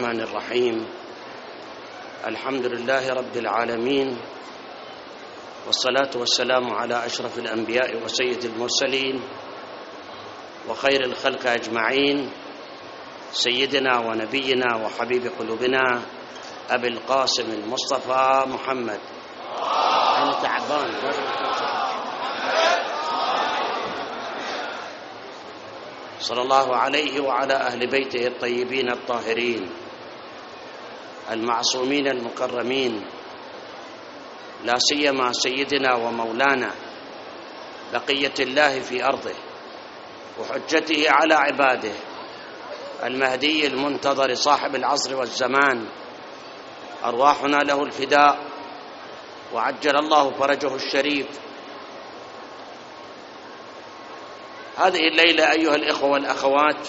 الرحمن الرحيم. الحمد لله رب العالمين، والصلاة والسلام على أشرف الأنبياء وسيد المرسلين وخير الخلق أجمعين، سيدنا ونبينا وحبيب قلوبنا أبي القاسم المصطفى محمد. أنا تعبان صلى الله عليه وعلى أهل بيته الطيبين الطاهرين المعصومين المكرمين، لا سيما سيدنا ومولانا بقية الله في أرضه وحجته على عباده المهدي المنتظر صاحب العصر والزمان، أرواحنا له الفداء وعجل الله فرجه الشريف. هذه الليلة أيها الإخوة والأخوات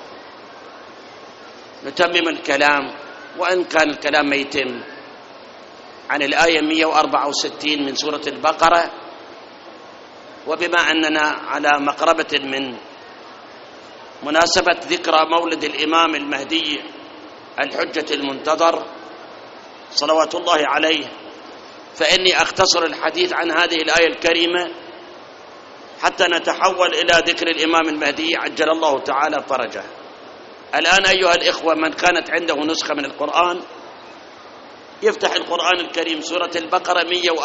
نتمم الكلام، وإن كان الكلام ما يتم، عن الآية 164 من سورة البقرة. وبما أننا على مقربة من مناسبة ذكرى مولد الإمام المهدي الحجة المنتظر صلوات الله عليه، فإني أختصر الحديث عن هذه الآية الكريمة حتى نتحول إلى ذكر الإمام المهدي عجل الله تعالى فرجه. الآن أيها الإخوة، من كانت عنده نسخة من القرآن يفتح القرآن الكريم سورة البقرة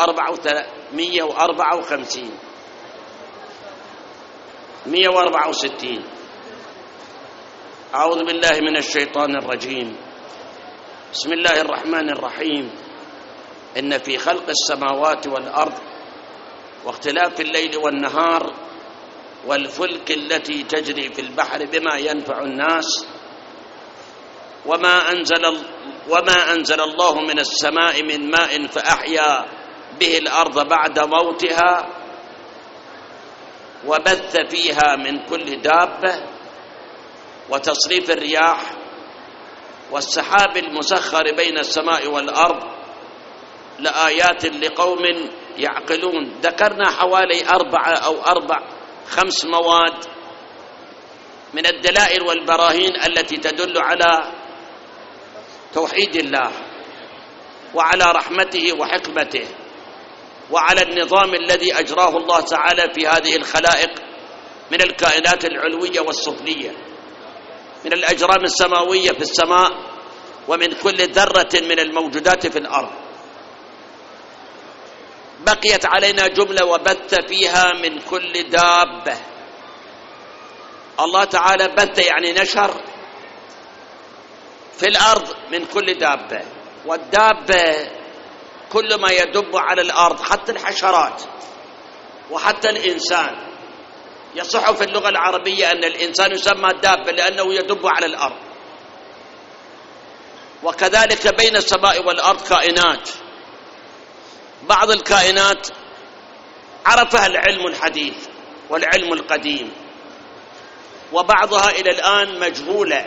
154 164. أعوذ بالله من الشيطان الرجيم. بسم الله الرحمن الرحيم. إن في خلق السماوات والأرض واختلاف الليل والنهار والفلك التي تجري في البحر بما ينفع الناس وما أنزل الله من السماء من ماء فأحيا به الأرض بعد موتها وبث فيها من كل دابة وتصريف الرياح والسحاب المسخر بين السماء والأرض لآيات لقوم يعقلون. ذكرنا حوالي 5 مواد من الدلائل والبراهين التي تدل على توحيد الله وعلى رحمته وحكمته وعلى النظام الذي أجراه الله تعالى في هذه الخلائق من الكائنات العلوية والسفلية، من الأجرام السماوية في السماء ومن كل ذرة من الموجودات في الأرض. بقيت علينا جملة وبث فيها من كل دابة. الله تعالى بث يعني نشر في الأرض من كل دابة، والدابة كل ما يدب على الأرض، حتى الحشرات وحتى الإنسان. يصح في اللغة العربية أن الإنسان يسمى دابة لأنه يدب على الأرض، وكذلك بين السماء والأرض كائنات. بعض الكائنات عرفها العلم الحديث والعلم القديم، وبعضها إلى الآن مجهولة،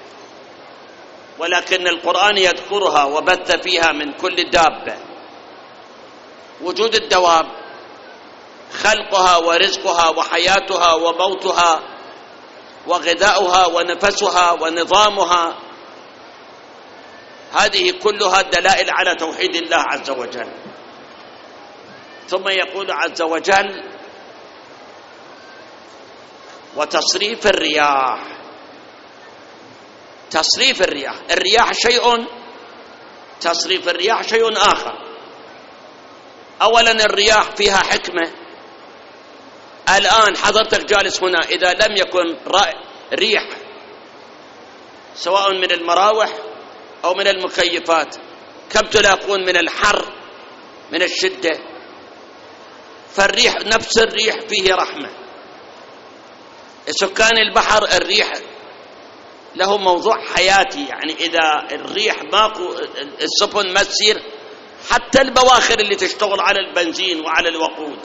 ولكن القرآن يذكرها وبث فيها من كل دابة. وجود الدواب، خلقها ورزقها وحياتها وموتها وغذاؤها ونفسها ونظامها، هذه كلها دلائل على توحيد الله عز وجل. ثم يقول عز وجل: وتصريف الرياح. تصريف الرياح، الرياح شيء، تصريف الرياح شيء آخر. أولا الرياح فيها حكمة. الآن حضرتك جالس هنا، إذا لم يكن ريح سواء من المراوح أو من المكيفات، كم تلاقون من الحر من الشدة. فالريح، نفس الريح فيه رحمة. سكان البحر الريح له موضوع حياتي، يعني إذا الريح ماكو السفن ما تسير، حتى البواخر اللي تشتغل على البنزين وعلى الوقود.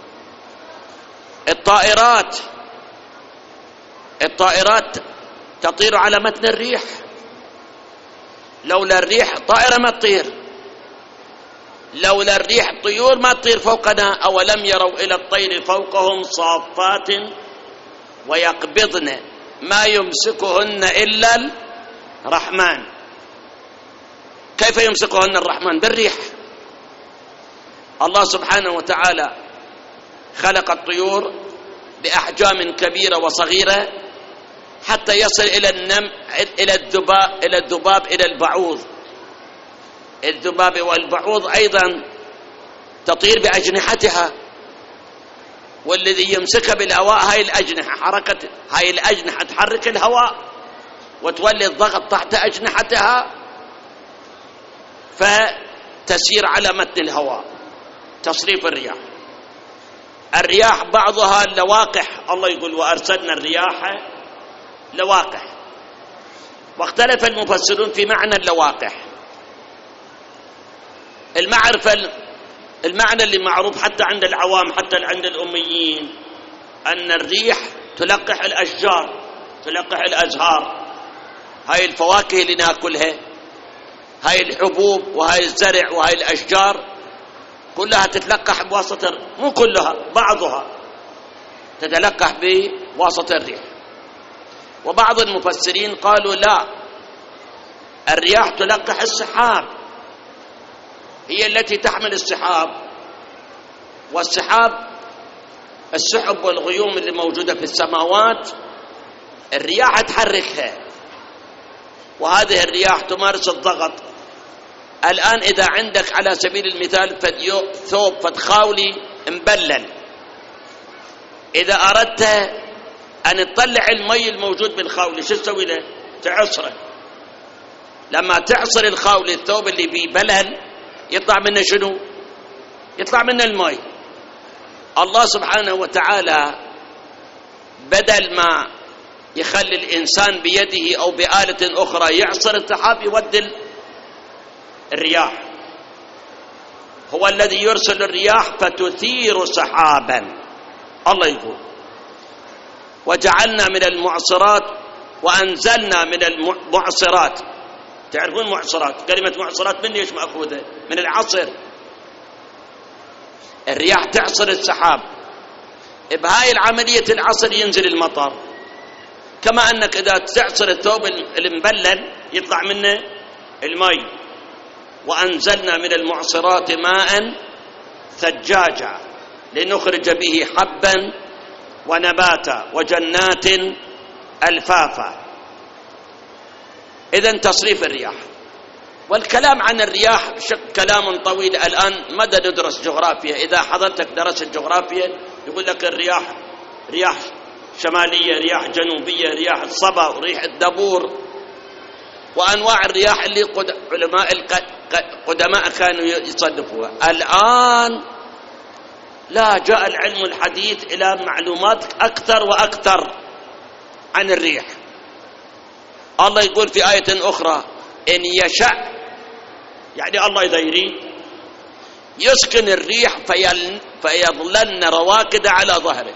الطائرات تطير على متن الريح، لولا الريح طائرة ما تطير، لولا الريح طيور ما تطير فوقنا. أولم يروا إلى الطير فوقهم صافات ويقبضن ما يمسكهن إلا الرحمن كيف يمسكهن الرحمن؟ بالريح. الله سبحانه وتعالى خلق الطيور بأحجام كبيرة وصغيرة حتى يصل إلى إلى الذباب إلى البعوض. الذباب والبعوض أيضا تطير بأجنحتها، والذي يمسكها بالهواء هاي الأجنحة تحرك الهواء وتولي الضغط تحت أجنحتها فتسير على متن الهواء. تصريف الرياح. الرياح بعضها لواقح، الله يقول وأرسلنا الرياح لواقح، واختلف المفسرون في معنى اللواقح. المعنى اللي معروف حتى عند العوام حتى عند الأميين أن الريح تلقح الأشجار، تلقح الأزهار، هاي الفواكه اللي ناكلها، هاي الحبوب وهاي الزرع وهاي الأشجار كلها تتلقح بواسطة، مو كلها، بعضها تتلقح بواسطة الريح. وبعض المفسرين قالوا لا، الرياح تلقح السحاب، هي التي تحمل السحاب، والسحاب السحب والغيوم اللي موجودة في السماوات الرياح تحركها، وهذه الرياح تمارس الضغط. الآن إذا عندك على سبيل المثال ثوب فتخاولي مبلل، إذا أردت أن تطلع المي الموجود بالخاولي شو تسوي له؟ تعصره. لما تعصر الخاولي الثوب اللي ببلل يطلع منه شنو؟ يطلع منه المي. الله سبحانه وتعالى بدل ما يخلي الإنسان بيده أو بآلة أخرى يعصر السحاب يودي الرياح، هو الذي يرسل الرياح فتثير سحابا. الله يقول وجعلنا من المعصرات وأنزلنا من المعصرات. تعرفون معصرات؟ كلمة معصرات من ايش مأخوذة؟ من العصر. الرياح تعصر السحاب، بهاي العملية العصر ينزل المطر. كما أنك إذا تعصر الثوب المبلل يطلع منه المي. وأنزلنا من المعصرات ماء ثجاجا لنخرج به حبا ونباتا وجنات ألفافا. إذن تصريف الرياح. والكلام عن الرياح كلام طويل، الآن مدى ندرس جغرافيا. إذا حضرتك درس الجغرافيا يقول لك الرياح رياح شمالية، رياح جنوبية، رياح الصبا وريح الدبور، وأنواع الرياح اللي علماء القدماء كانوا يصنفوها. الآن لا، جاء العلم الحديث إلى معلومات أكثر وأكثر عن الريح. الله يقول في آية أخرى إن يشاء، يعني الله إذا يريد يسكن الريح فيظللن رواكد على ظهره.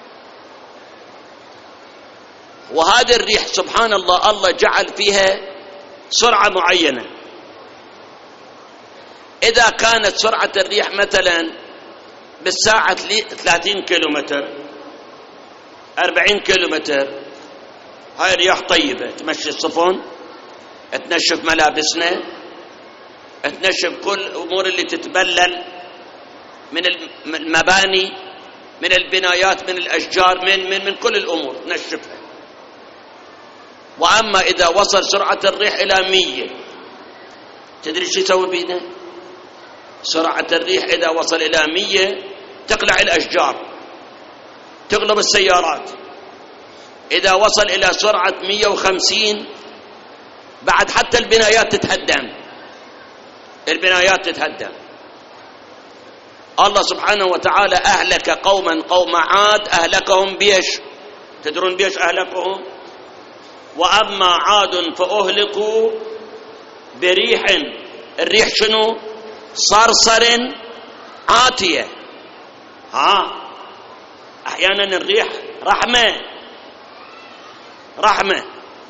وهذه الريح سبحان الله الله جعل فيها سرعة معينة. إذا كانت سرعة الريح مثلا بالساعة 30 كيلومتر 40 كيلومتر، هاي رياح طيبة تمشي الصفن، تنشف ملابسنا، تنشف كل الأمور اللي تتبلل من المباني، من البنايات، من الأشجار، من كل الأمور نشفها. وأما إذا وصل سرعة الريح إلى 100، تدري شو يسوي بينا؟ سرعة الريح إذا وصل إلى 100 تقلع الأشجار، تغلب السيارات. إذا وصل إلى سرعة 150 بعد حتى البنايات تتهدم، البنايات تتهدم. الله سبحانه وتعالى أهلك قوم عاد أهلكهم بيش. تدرون بيش أهلكهم؟ وأما عاد فأهلكوا بريح، الريح شنو؟ صرصر عاتية. أحيانا الريح رحمة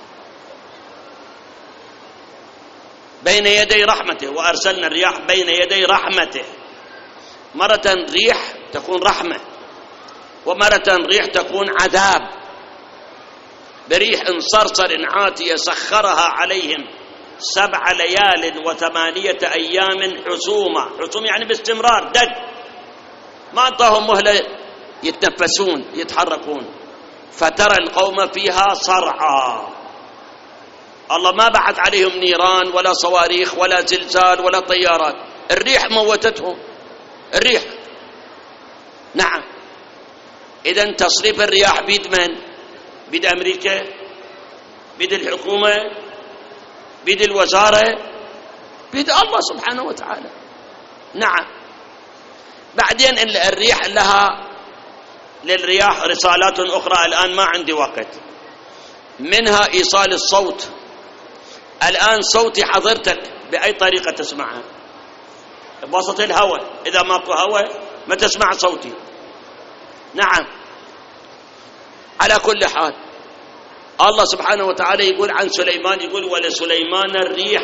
بين يدي رحمته، وأرسلنا الرياح بين يدي رحمته. مرة ريح تكون رحمة، ومرة ريح تكون عذاب. بريح صرصر عاتية سخرها عليهم 7 ليال و8 أيام حسومة يعني باستمرار دق، ما أعطاهم مهلة يتنفسون يتحركون. فترى القوم فيها صرعى، الله ما بعث عليهم نيران ولا صواريخ ولا زلزال ولا طيارات، الريح موتتهم، الريح. نعم. إذن تصريف الرياح بيد من؟ بيد أمريكا؟ بيد الحكومة؟ بيد الوزارة؟ بيد الله سبحانه وتعالى. نعم. بعدين الريح لها للرياح رسالات أخرى الآن ما عندي وقت، منها إيصال الصوت. الآن صوتي حضرتك بأي طريقة تسمعها؟ بواسطة الهواء، إذا ماكو هواء ما تسمع صوتي. نعم. على كل حال الله سبحانه وتعالى يقول عن سليمان، يقول ولسليمان الريح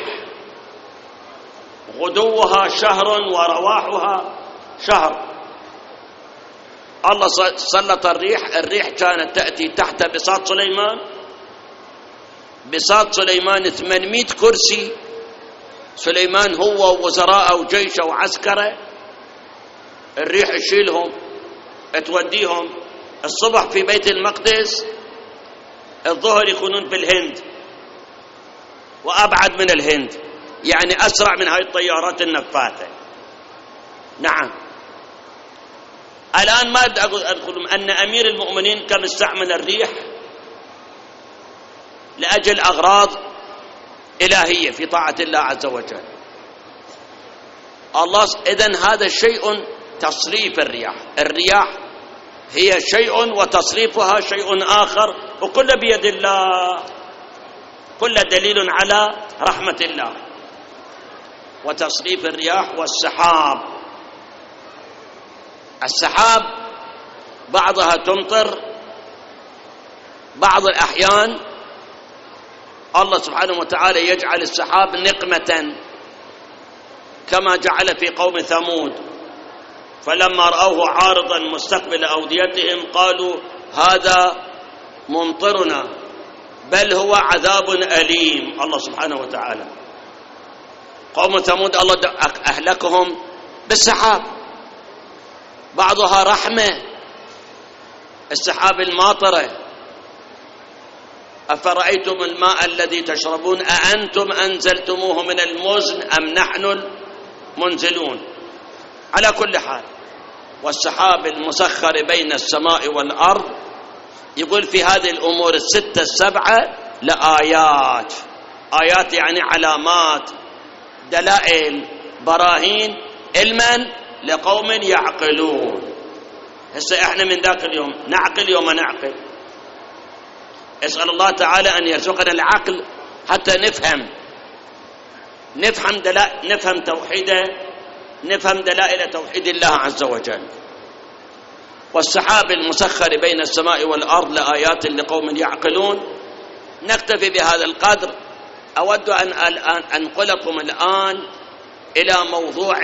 غدوها شهر ورواحها شهر. الله سلط الريح كانت تأتي تحت بساط سليمان. بساط سليمان 800 كرسي، سليمان هو ووزراءه وجيشه وعسكره، الريح تشيلهم توديهم الصبح في بيت المقدس، الظهر يكونون بالهند وأبعد من الهند، يعني أسرع من هاي الطيارات النفاثة. نعم. الآن ما أقول أن أمير المؤمنين كم استعمل الريح لأجل أغراض إلهية في طاعة الله عز وجل. الله إذن هذا شيء تصريف الرياح. الرياح هي شيء وتصريفها شيء آخر، وكل بيد الله، كل دليل على رحمة الله. وتصريف الرياح والسحاب. السحاب بعضها تمطر، بعض الأحيان الله سبحانه وتعالى يجعل السحاب نقمة، كما جعل في قوم ثمود، فلما رأوه عارضا مستقبل أوديتهم قالوا هذا ممطرنا بل هو عذاب أليم. الله سبحانه وتعالى قوم ثمود الله أهلكهم بالسحاب. بعضها رحمة، السحاب الماطرة. أفرأيتم الماء الذي تشربون أأنتم أنزلتموه من المزن أم نحن المنزلون. على كل حال، والسحاب المسخر بين السماء والأرض، يقول في هذه الأمور الستة السبعة لآيات. آيات يعني علامات، دلائل، براهين، علما لقوم يعقلون. هسه احنا من ذاك اليوم نعقل يوم نعقل. اسأل الله تعالى أن يرزقنا العقل حتى نفهم توحيده، نفهم دلائل توحيد الله عز وجل. والسحاب المسخر بين السماء والأرض لآيات لقوم يعقلون. نكتفي بهذا القدر. أود أن أنقلكم الآن إلى موضوع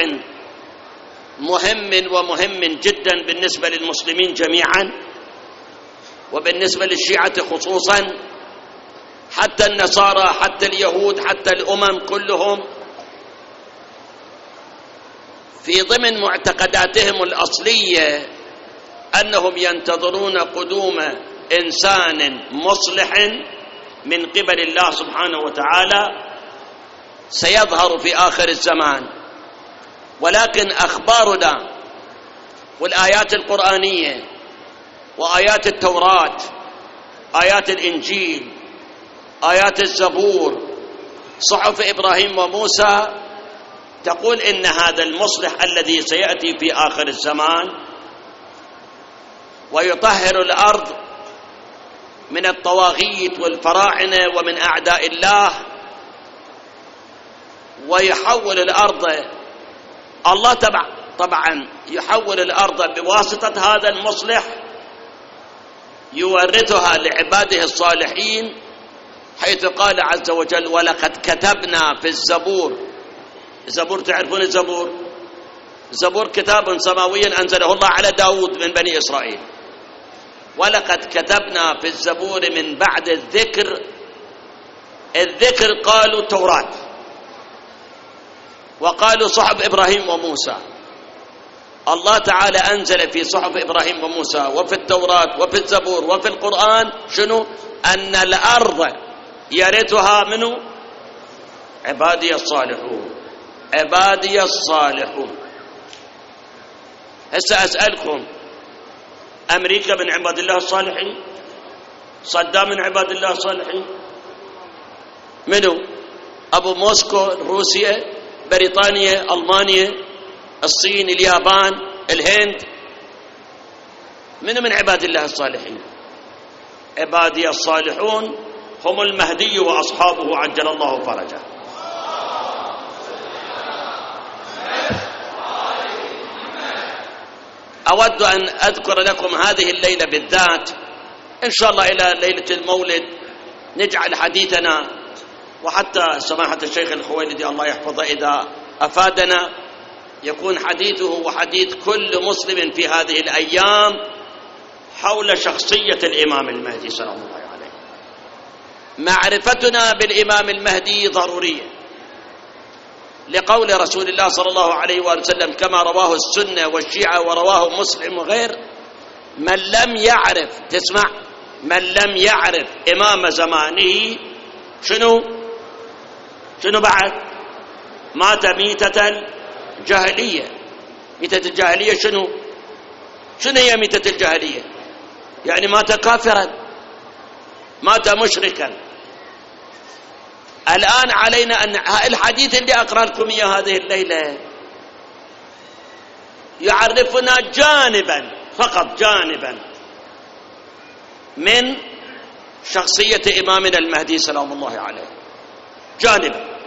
مهم جدا بالنسبة للمسلمين جميعا، وبالنسبة للشيعة خصوصا، حتى النصارى، حتى اليهود، حتى الأمم كلهم في ضمن معتقداتهم الأصلية أنهم ينتظرون قدوم إنسان مصلح من قبل الله سبحانه وتعالى سيظهر في آخر الزمان. ولكن أخبارنا والآيات القرآنية وآيات التوراة، آيات الإنجيل، آيات الزبور، صحف إبراهيم وموسى، تقول إن هذا المصلح الذي سيأتي في آخر الزمان ويطهر الأرض من الطواغيت والفراعنة ومن أعداء الله، ويحول الأرض، الله طبعا يحول الأرض بواسطة هذا المصلح، يورثها لعباده الصالحين، حيث قال عز وجل ولقد كتبنا في الزبور. الزبور تعرفون الزبور؟ الزبور كتاب سماوي أنزله الله على داود من بني إسرائيل. ولقد كتبنا في الزبور من بعد الذكر الذكر قالوا التوراة، وقالوا صحف إبراهيم وموسى. الله تعالى أنزل في صحف إبراهيم وموسى وفي التوراة وفي الزبور وفي القرآن شنو؟ أن الأرض يرثها منه عبادي الصالحون. عبادي الصالحون. هسه أسألكم، أمريكا من عباد الله الصالحين؟ صدام من عباد الله الصالحين؟ منو؟ أبو موسكو، روسيا، بريطانيا، ألمانيا، الصين، اليابان، الهند، من عباد الله الصالحين؟ عبادي الصالحون هم المهدي وأصحابه عجل الله فرجه. أود أن أذكر لكم هذه الليلة بالذات، إن شاء الله إلى ليلة المولد نجعل حديثنا، وحتى سماحة الشيخ الخويلدي الله يحفظه إذا أفادنا يكون حديثه وحديث كل مسلم في هذه الأيام حول شخصية الإمام المهدي سلام الله عليه. معرفتنا بالإمام المهدي ضرورية لقول رسول الله صلى الله عليه وسلم كما رواه السنة والشيعة ورواه مسلم وغير: من لم يعرف، تسمع، من لم يعرف إمام زمانه شنو بعد؟ مات ميتة الجاهلية. ميتة الجاهلية شنو هي ميتة الجاهلية؟ يعني مات كافرا، مات مشركا. الآن علينا أن الحديث اللي أقرأ لكم إياه هذه الليلة يعرفنا جانبا، فقط جانبا، من شخصية إمامنا المهدي سلام الله عليه. جانبا،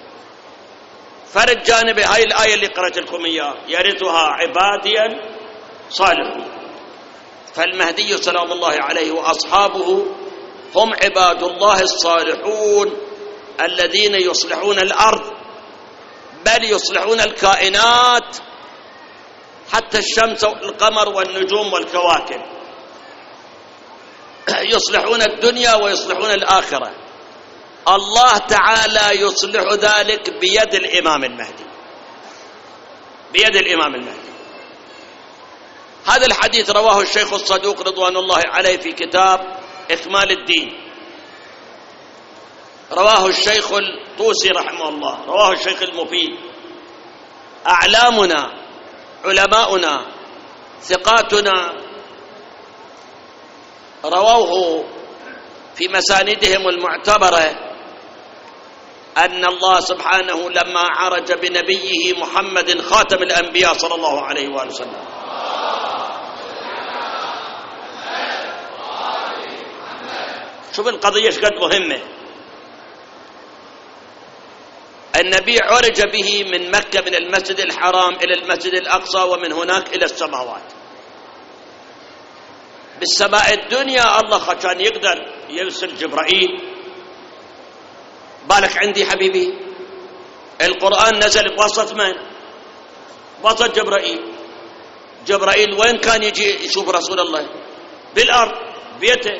فرد جانب هاي الآية اللي قرأت لكم إياه: يرثها عباديا صالحون. فالمهدي سلام الله عليه وأصحابه هم عباد الله الصالحون الذين يصلحون الأرض، بل يصلحون الكائنات، حتى الشمس والقمر والنجوم والكواكب. يصلحون الدنيا ويصلحون الآخرة. الله تعالى يصلح ذلك بيد الإمام المهدي، بيد الإمام المهدي. هذا الحديث رواه الشيخ الصدوق رضوان الله عليه في كتاب إكمال الدين، رواه الشيخ الطوسي رحمه الله، رواه الشيخ المفيد. أعلامنا، علماؤنا، ثقاتنا رووه في مساندهم المعتبرة أن الله سبحانه لما عرج بنبيه محمد خاتم الأنبياء صلى الله عليه وآله وسلم، شوف القضية ايش قد مهمة. النبي عرج به من مكة، من المسجد الحرام إلى المسجد الأقصى، ومن هناك إلى السماوات. بالسماء الدنيا الله كان يقدر يرسل جبرائيل. بالك عندي حبيبي القرآن نزل بواسطة من؟ بواسطة جبرائيل. جبرائيل وين كان يجي يشوف رسول الله؟ بالأرض، بيته،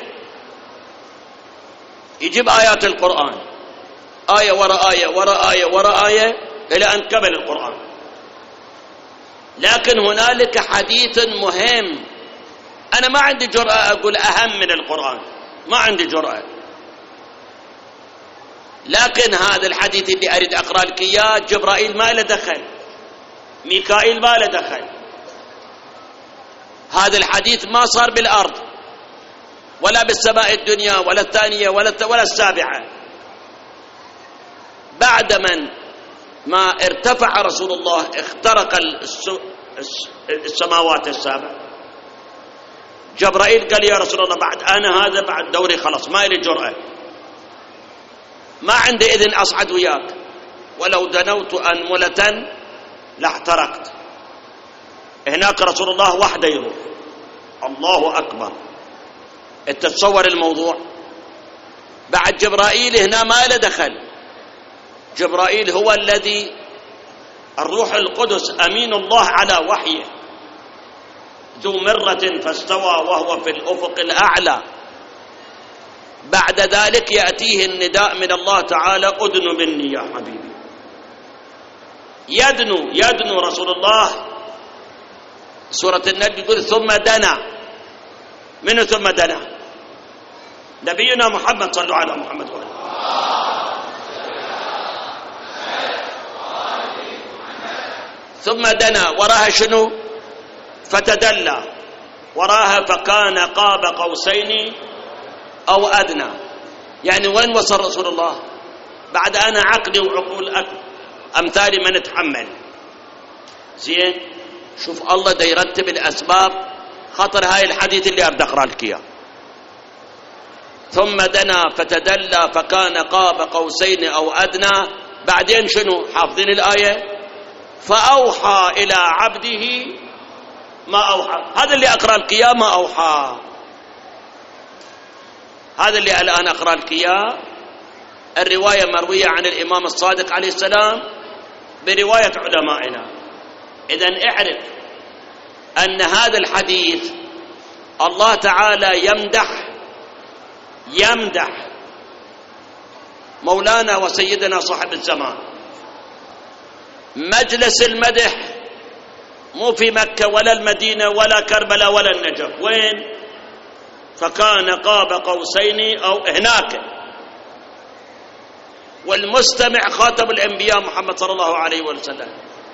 يجيب آيات القرآن، آية وراء آية وراء آية وراء آية إلى أن كمل القرآن. لكن هنالك حديث مهم، أنا ما عندي جرأة أقول أهم من القرآن، ما عندي جرأة، لكن هذا الحديث اللي أريد أقرأ لك إياه جبرائيل ما له دخل، ميكائيل ما له دخل. هذا الحديث ما صار بالأرض ولا بالسماء الدنيا ولا الثانية ولا السابعة. بعد ما ارتفع رسول الله اخترق السماوات السابع، جبرائيل قال: يا رسول الله بعد أنا هذا بعد دوري خلاص ما لي جرأة، ما عندي إذن أصعد وياك، ولو دنوت أنملة لاحترقت. هناك رسول الله وحده يروح. الله أكبر. تتصور الموضوع؟ بعد جبرائيل هنا ما له دخل. جبرائيل هو الذي الروح القدس أمين الله على وحيه، ذو مرة فاستوى وهو في الأفق الأعلى. بعد ذلك يأتيه النداء من الله تعالى أدن مني يا حبيبي. يدنو رسول الله. سورة النجم يقول ثم دنا. من ثم دنا؟ نبينا محمد، صلوا على محمد وآله. ثم دنا وراها شنو؟ فتدلى وراها فكان قاب قوسين أو أدنى. يعني وين وصل رسول الله بعد أنا عقلي وعقول أمثالي ما نتحمل؟ زين، شوف الله دا يرتب الأسباب خطر هاي الحديث اللي أبدأ أقرأ لك إياه. ثم دنا فتدلى فكان قاب قوسين أو أدنى. بعدين شنو؟ حافظين الآية؟ فأوحى إلى عبده ما أوحى. هذا اللي أقرأ لك إياه ما أوحى. هذا اللي الآن أقرأ لك إياه الرواية مروية عن الإمام الصادق عليه السلام برواية علمائنا. إذن اعرف أن هذا الحديث الله تعالى يمدح مولانا وسيدنا صاحب الزمان. مجلس المدح مو في مكة ولا المدينة ولا كربلاء ولا النجف. وين؟ فكان قاب قوسين أو هناك. والمستمع خاتم الأنبياء محمد صلى الله عليه وسلم.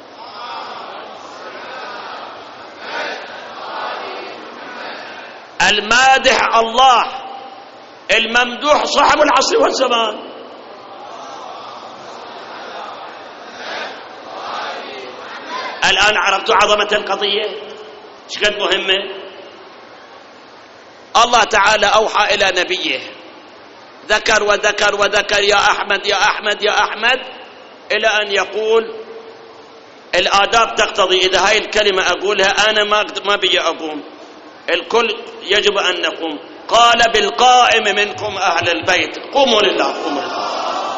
المادح الله، الممدوح صاحب العصر والزمان. الآن عرفتوا عظمة القضية شقد مهمة. الله تعالى أوحى إلى نبيه، ذكر وذكر وذكر يا أحمد يا أحمد يا أحمد، إلى أن يقول الآداب تقتضي إذا هاي الكلمة أقولها أنا ما بي أقوم، الكل يجب أن نقوم. قال بالقائم منكم أهل البيت قوموا لله قوموا لله.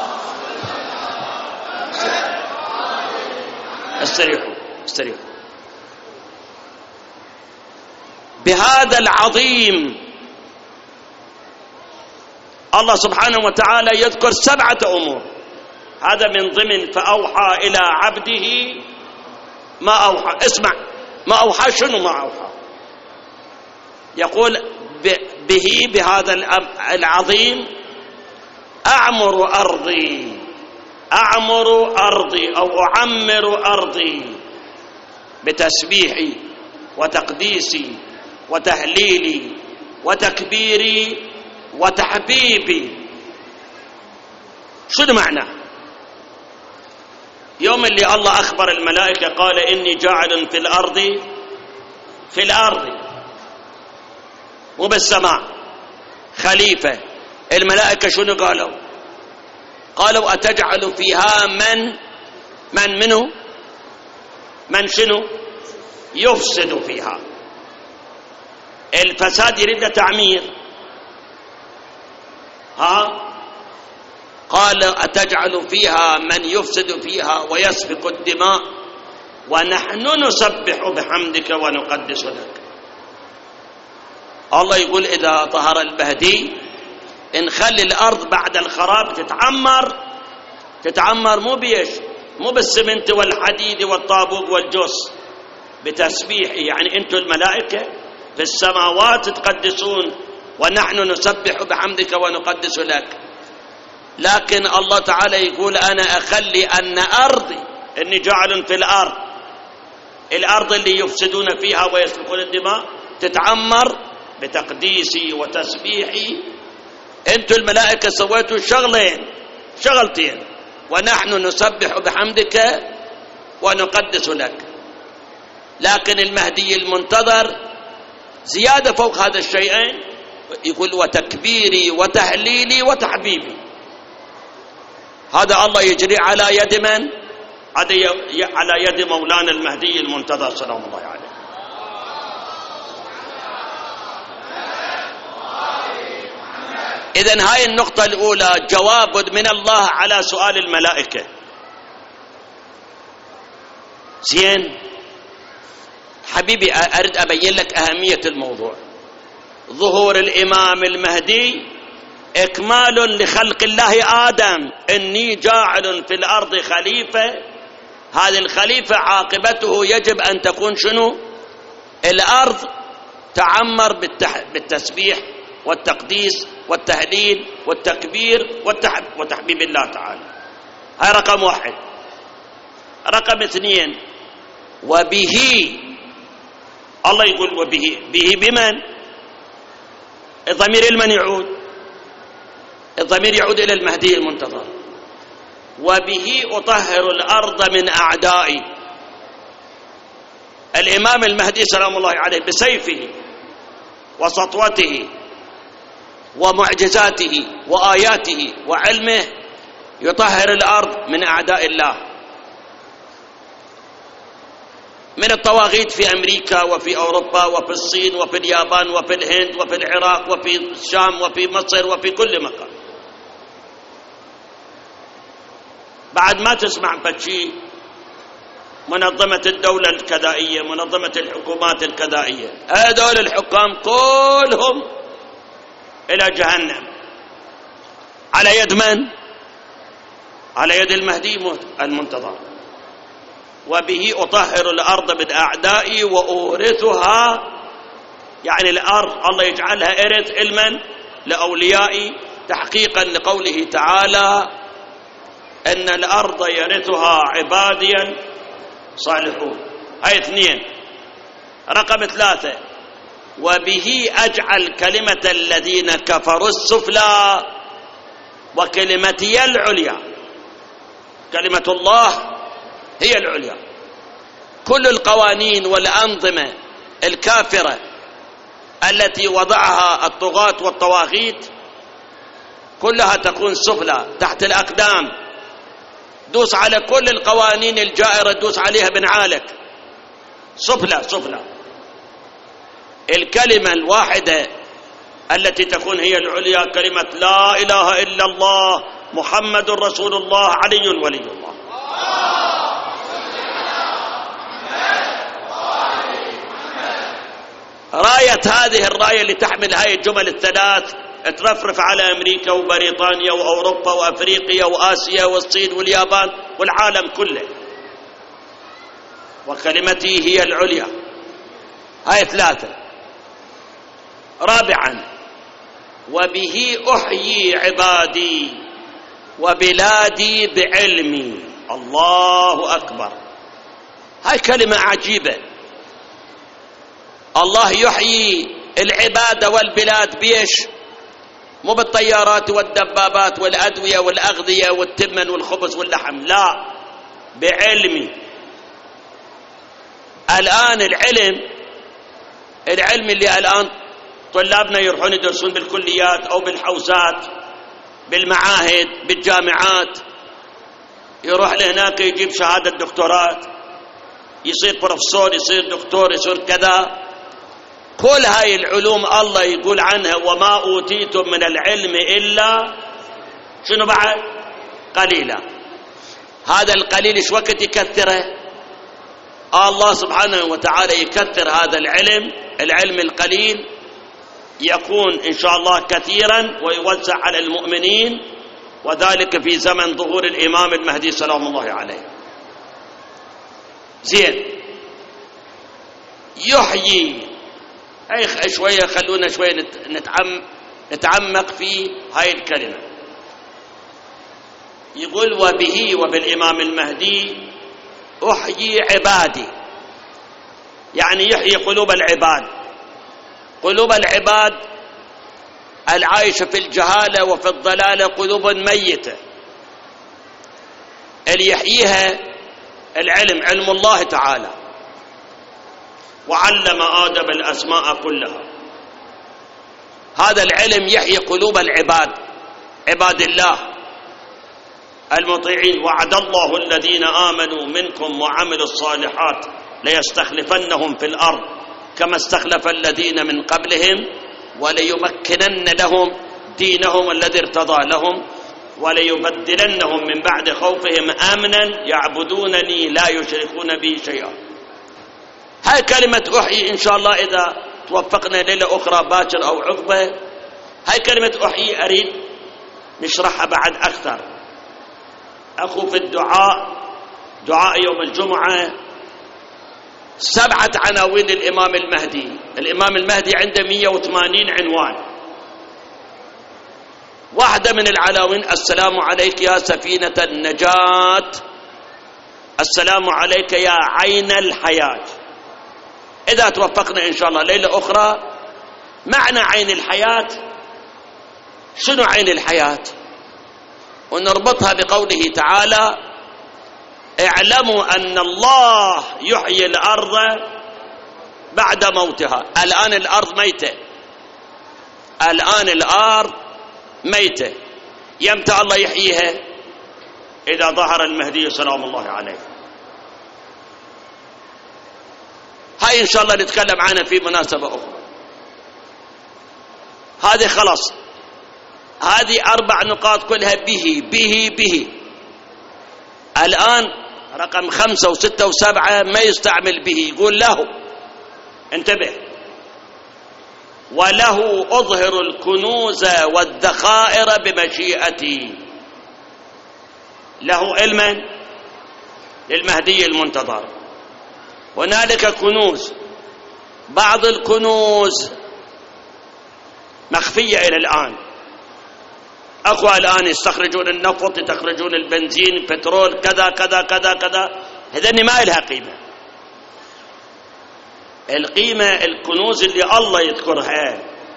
استريحوا. بهذا العظيم الله سبحانه وتعالى يذكر 7 أمور. هذا من ضمن فأوحى إلى عبده ما أوحى. اسمع، ما أوحى شنو؟ ما أوحى يقول بهذا العظيم أعمر أرضي أو أعمر أرضي بتسبيحي وتقديسي وتهليلي وتكبيري وتحبيبي. شنو معنى؟ يوم اللي الله أخبر الملائكة قال إني جاعل في الأرض مو بالسماء خليفة. الملائكة شنو قالوا أتجعل فيها من شنو يفسد فيها. الفساد يريد تعمير. قال أتجعل فيها من يفسد فيها ويسفك الدماء ونحن نسبح بحمدك ونقدس لك. الله يقول إذا ظهر المهدي نخلي الأرض بعد الخراب تتعمر مو بالسمنت والحديد والطابوق والجص، بتسبيح. يعني أنتم الملائكة في السماوات تقدسون ونحن نسبح بحمدك ونقدس لك. لكن الله تعالى يقول أنا أخلي أن أرضي إني جاعل في الأرض اللي يفسدون فيها ويسفكون الدماء تتعمر بتقديسي وتسبيحي. أنتم الملائكة سويتوا شغلتين ونحن نسبح بحمدك ونقدس لك. لكن المهدي المنتظر زيادة فوق هذا الشيئين، يقول وتكبيري وتهليلي وتحبيبي. هذا الله يجري على يد من؟ على يد مولانا المهدي المنتظر سلام الله عليه. إذن هاي النقطة الأولى جواب من الله على سؤال الملائكة. زين حبيبي، أريد أبين لك أهمية الموضوع. ظهور الإمام المهدي إكمال لخلق الله آدم، إني جاعل في الأرض خليفة. هذه الخليفة عاقبته يجب أن تكون شنو؟ الأرض تعمر بالتسبيح والتقديس والتهليل والتكبير وتحبيب الله تعالى. هاي رقم 1. رقم 2، وبه، الله يقول وبه، به بمن؟ الضمير لمن يعود؟ الضمير يعود إلى المهدي المنتظر. وبه أطهر الأرض من أعدائي. الإمام المهدي سلام الله عليه بسيفه وسطوته ومعجزاته وآياته وعلمه يطهر الأرض من أعداء الله، من الطواغيت في أمريكا وفي أوروبا وفي الصين وفي اليابان وفي الهند وفي العراق وفي الشام وفي مصر وفي كل مكان. بعد ما تسمع بشي منظمة الدولة الكذائية، منظمة الحكومات الكذائية، هذول الحكام كلهم إلى جهنم. على يد من؟ على يد المهدي المنتظر. وبه أطهر الأرض من أعدائي وأورثها، يعني الأرض الله يجعلها إرث علما لأوليائي، تحقيقا لقوله تعالى أن الأرض يرثها عبادي صالحون. هاي 2. رقم 3، وبه أجعل كلمة الذين كفروا السفلى وكلمتي العليا. كلمة الله هي العليا. كل القوانين والأنظمة الكافرة التي وضعها الطغاة والطواغيت كلها تكون سفلى تحت الأقدام. دوس على كل القوانين الجائرة، دوس عليها بنعالك. سفلى سفلى. الكلمة الواحدة التي تكون هي العليا كلمة لا إله إلا الله محمد رسول الله علي ولي الله. راية هذه الراية اللي تحمل هاي الجمل الثلاث ترفرف على أمريكا وبريطانيا وأوروبا وأفريقيا وآسيا والصين واليابان والعالم كله. وكلمتي هي العليا. هاي 3. رابعا، وبه أحيي عبادي وبلادي بعلمي. الله أكبر. هاي كلمة عجيبة. الله يحيي العباد والبلاد بيش؟ مو بالطيارات والدبابات والأدوية والأغذية والتمن والخبز واللحم، لا، بعلمي. الآن العلم اللي الآن طلابنا يروحون يدرسون بالكليات أو بالحوزات بالمعاهد بالجامعات، يروح لهناك يجيب شهادة دكتوراه، يصير بروفيسور، يصير دكتور، يصير كذا. كل هاي العلوم الله يقول عنها وما أوتيتم من العلم إلا شنو بعد؟ قليلا. هذا القليل ايش وقت يكثره؟ الله سبحانه وتعالى يكثر هذا العلم القليل يكون إن شاء الله كثيرا ويوزع على المؤمنين، وذلك في زمن ظهور الإمام المهدي سلام الله عليه. زين، يحيي. أي شوية خلونا شوية نتعمق في هاي الكلمة. يقول وبه وبالإمام المهدي أحيي عبادي، يعني يحيي قلوب العباد. قلوب العباد العايشة في الجهالة وفي الضلالة قلوب ميتة، اللي يحييها العلم، علم الله تعالى. وعلم آدم الأسماء كلها. هذا العلم يحيي قلوب العباد، عباد الله المطيعين. وعد الله الذين آمنوا منكم وعملوا الصالحات ليستخلفنهم في الأرض كما استخلف الذين من قبلهم وليمكنن لهم دينهم الذي ارتضى لهم وليبدلنهم من بعد خوفهم أمنا يعبدونني لا يشركون بي شيئا. هاي كلمة أحيي إن شاء الله إذا توفقنا ليلة أخرى باكر أو عقبة هاي كلمة أحيي أريد نشرحها بعد أكثر. أخو في الدعاء، دعاء يوم الجمعة 7 عناوين الإمام المهدي. الإمام المهدي عنده 180 عنوان. واحدة من العناوين: السلام عليك يا سفينة النجاة، السلام عليك يا عين الحياة. إذا توفقنا إن شاء الله ليلة أخرى معنى عين الحياة، شنو عين الحياة، ونربطها بقوله تعالى: اعلموا أن الله يحيي الأرض بعد موتها. الآن الأرض ميتة، الآن الأرض ميتة. يمتى الله يحييها؟ إذا ظهر المهدي سلام الله عليه. هاي إن شاء الله نتكلم عنها في مناسبة أخرى. هذه خلاص، هذه 4 نقاط كلها به به به. الآن رقم 5 و6 و7 ما يستعمل به، يقول له. انتبه: وله أظهر الكنوز والذخائر بمشيئتي. له علما للمهدي المنتظر. هنالك كنوز، بعض الكنوز مخفية إلى الآن. أخوة الآن يستخرجون النفط، يستخرجون البنزين، البترول، كذا كذا كذا كذا. هذني ما لها قيمة. القيمة الكنوز اللي الله يذكرها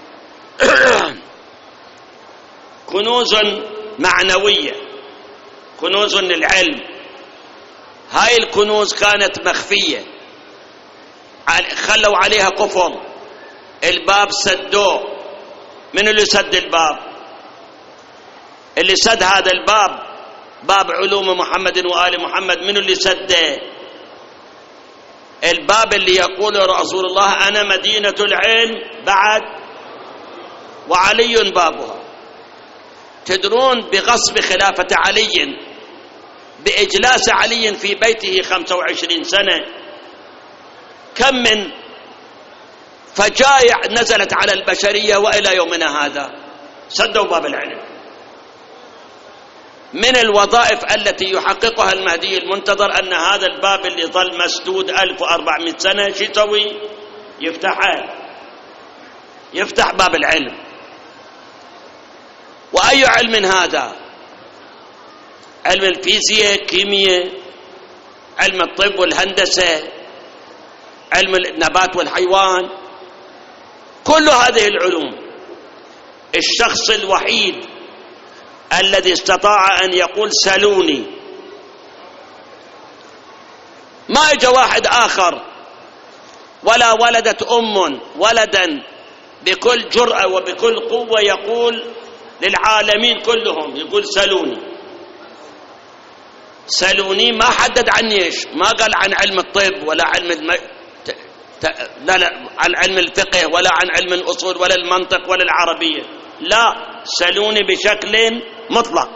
كنوز معنوية، كنوز العلم. هاي الكنوز كانت مخفية، خلوا عليها قفل، الباب سدوه. من اللي سد الباب؟ اللي سد هذا الباب، باب علوم محمد وآل محمد، من اللي سده؟ الباب اللي يقول رسول الله: أنا مدينة العلم بعد وعلي بابها. تدرون بغصب خلافة علي، بإجلاس علي في بيته 25 سنة، كم من فجائع نزلت على البشرية وإلى يومنا هذا سدوا باب العلم. من الوظائف التي يحققها المهدي المنتظر أن هذا الباب اللي ظل مسدود 1400 سنة شو يسوي؟ يفتحه، يفتح باب العلم. وأي علم هذا؟ علم الفيزياء، كيمياء، علم الطب والهندسة، علم النبات والحيوان، كل هذه العلوم. الشخص الوحيد الذي استطاع أن يقول سلوني، ما اجى واحد آخر ولا ولدت أم ولدا بكل جرأة وبكل قوة يقول للعالمين كلهم، يقول سلوني سلوني. ما حدد عني ايش، ما قال عن علم الطب ولا علم لا عن علم الفقه ولا عن علم الأصول ولا المنطق ولا العربية، لا، سلوني بشكل مطلق.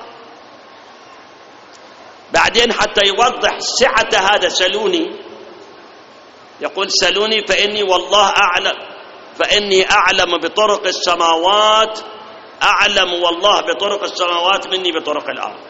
بعدين حتى يوضح سعة هذا سلوني يقول: سلوني فإني والله أعلم، فإني أعلم بطرق السماوات، أعلم والله بطرق السماوات مني بطرق الأرض.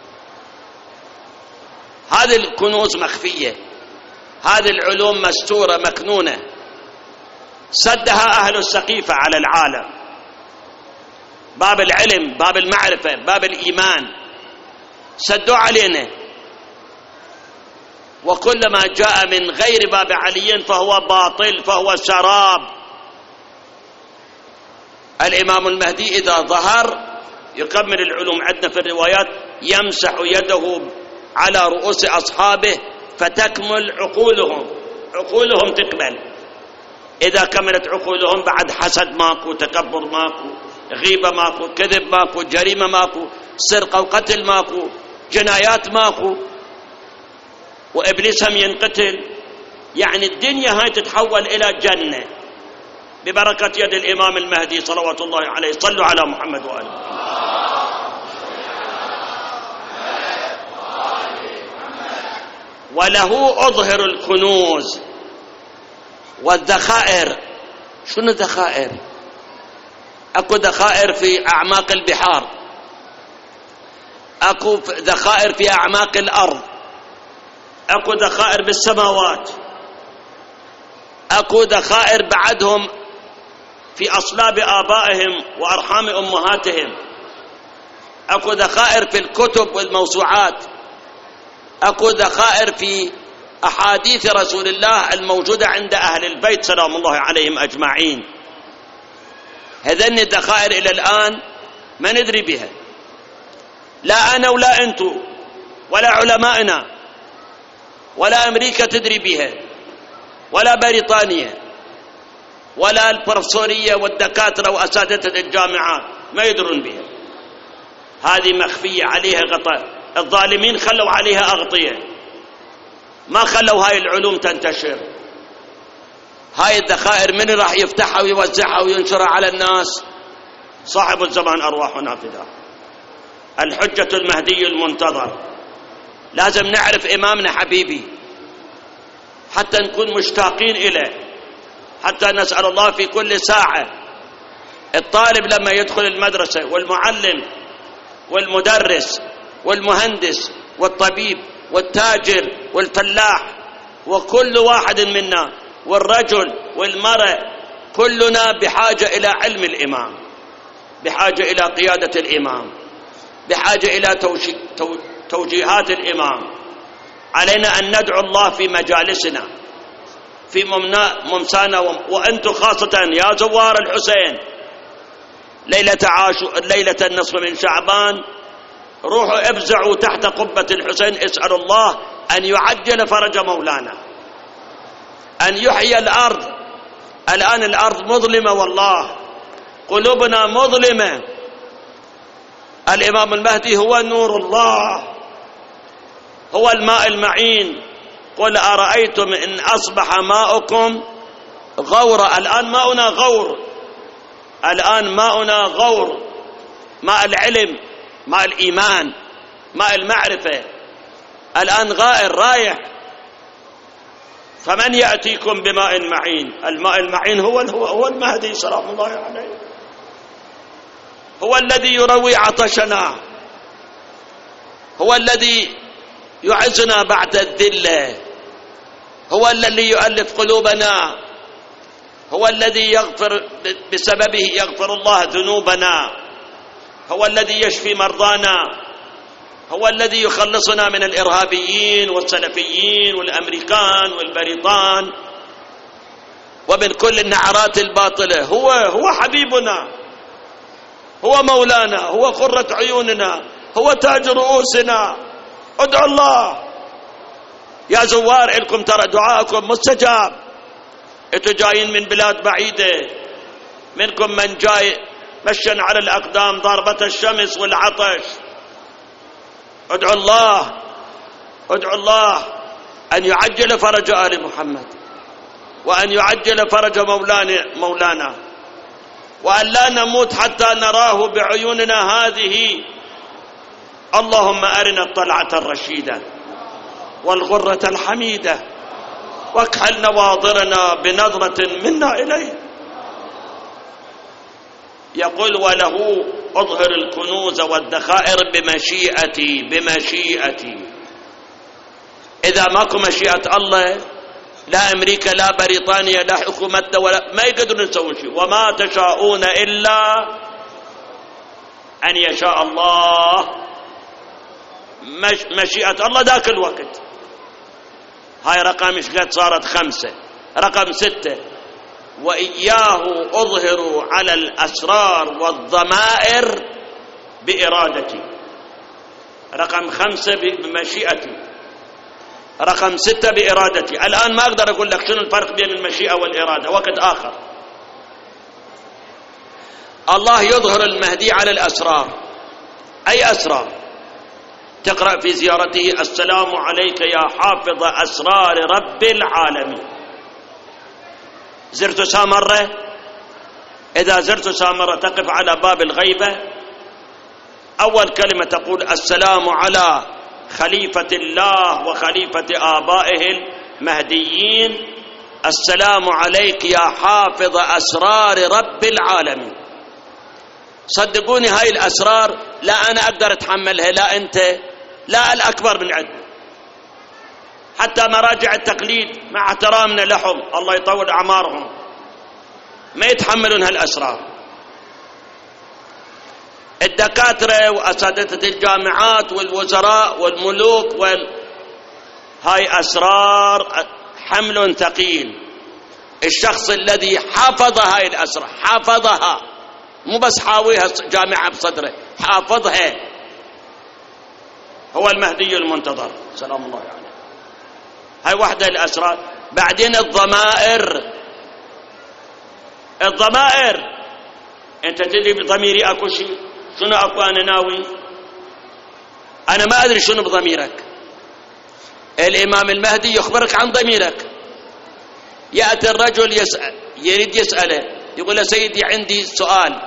هذه الكنوز مخفية، هذه العلوم مستورة مكنونة، سدها أهل السقيفة على العالم. باب العلم، باب المعرفة، باب الإيمان سدوا علينا. وكل ما جاء من غير باب علي فهو باطل، فهو سراب. الإمام المهدي إذا ظهر يكمل العلوم عندنا في الروايات: يمسح يده على رؤوس أصحابه فتكمل عقولهم، عقولهم تكمل. إذا كملت عقولهم بعد حسد ماكو، تكبر ماكو، غيبة ماكو، كذب ماكو، جريمة ماكو، سرقة وقتل ماكو، جنايات ماكو، وإبليس هم ينقتل. يعني الدنيا هاي تتحول إلى جنة ببركة يد الإمام المهدي صلوات الله عليه. صلوا على محمد وآله. وله أظهر الكنوز والذخائر. شنو ذخائر؟ أكو ذخائر في أعماق البحار، أكو ذخائر في أعماق الأرض، أكو ذخائر بالسماوات، أكو ذخائر بعدهم في أصلاب آبائهم وأرحام أمهاتهم، أكو ذخائر في الكتب والموسوعات، أكو ذخائر في أحاديث رسول الله الموجودة عند أهل البيت سلام الله عليهم أجمعين. هذين الذخائر إلى الآن ما ندري بها، لا أنا ولا أنتم ولا علمائنا ولا أمريكا تدري بها ولا بريطانيا ولا البروفيسورية والدكاترة وأساتذة الجامعات ما يدرون بها. هذه مخفية عليها غطاء، الظالمين خلوا عليها أغطية، ما خلوا هاي العلوم تنتشر. هاي الذخائر من راح يفتحها ويوزعها وينشرها على الناس؟ صاحب الزمان أرواحنا فداه، الحجة المهدي المنتظر. لازم نعرف إمامنا حبيبي حتى نكون مشتاقين إليه، حتى نسأل الله في كل ساعة. الطالب لما يدخل المدرسة والمعلم والمدرس والمهندس والطبيب والتاجر والفلاح وكل واحد منا والرجل والمرأة، كلنا بحاجة إلى علم الإمام، بحاجة إلى قيادة الإمام، بحاجة إلى توجيهات الإمام. علينا أن ندعو الله في مجالسنا، في ممسانا، وأنتم خاصة يا زوار الحسين ليلة النصف من شعبان، روحوا ابزعوا تحت قبة الحسين، اسألوا الله أن يعجل فرج مولانا، أن يحيي الأرض. الآن الأرض مظلمة والله، قلوبنا مظلمة. الإمام المهدي هو نور الله، هو الماء المعين. قل أرأيتم إن أصبح ماؤكم غورا. الآن ماؤنا غور، الآن ماؤنا غور، ماء العلم، ماء الإيمان، ماء المعرفة، الآن غائر رايح. فمن يأتيكم بماء معين؟ الماء المعين هو المهدي سلام الله عليه، هو الذي يروي عطشنا، هو الذي يعزنا بعد الذلة، هو الذي يؤلف قلوبنا، هو الذي يغفر بسببه يغفر الله ذنوبنا، هو الذي يشفي مرضانا، هو الذي يخلصنا من الإرهابيين والسلفيين والأمريكان والبريطان ومن كل النعرات الباطلة. هو حبيبنا، هو مولانا، هو قرة عيوننا، هو تاج رؤوسنا. ادعوا الله يا زوار، إلكم ترى دعاءكم مستجاب. انتوا جايين من بلاد بعيدة، منكم من جاي مشيا على الأقدام ضربة الشمس والعطش. ادعوا الله، ادعوا الله أن يعجل فرج آل محمد، وأن يعجل فرج مولانا، وأن لا نموت حتى نراه بعيوننا هذه. اللهم أرنا الطلعة الرشيدة والغرة الحميدة، واكحل نواظرنا بنظرة منا إليه. يقول وله أظهر الكنوز والذخائر بمشيئتي. إذا ماكو مشيئة الله، لا أمريكا لا بريطانيا لا حكومتنا ولا ما يقدرون يسوون شيء. وما تشاءون إلا أن يشاء الله. مشيئة الله ذاك الوقت. هاي رقم ايش قد صارت 5. رقم 6 وإياه أظهر على الأسرار والضمائر بإرادتي. رقم 5 بمشيئتي، رقم 6 بإرادتي. الآن ما أقدر أقول لك شنو الفرق بين المشيئة والإرادة، وقت آخر. الله يظهر المهدي على الأسرار. أي أسرار؟ تقرأ في زيارته السلام عليك يا حافظ أسرار رب العالمين. زرت سامرة؟ إذا زرت سامرة تقف على باب الغيبة، أول كلمة تقول السلام على خليفة الله وخليفة آبائه صدقوني هاي الأسرار لا أنا أقدر أتحملها لا أنت لا الأكبر من عندنا، حتى مراجع التقليد مع احترامنا لهم الله يطول أعمارهم ما يتحملون هالأسرار. الدكاترة وأساتذة الجامعات والوزراء والملوك هاي أسرار حمل ثقيل. الشخص الذي حافظ هاي الأسرار حافظها، مو بس حاويها جامعة بصدره، حافظها، هو المهدي المنتظر سلام الله عليه. هاي واحدة الأسرار. بعدين الضمائر أنت تدري بضميري أكو شيء؟ شنو أكو أنا ناوي؟ أنا ما أدري شنو بضميرك. الإمام المهدي يخبرك عن ضميرك. يأتي الرجل يريد يسأله، يقول له سيدي عندي سؤال.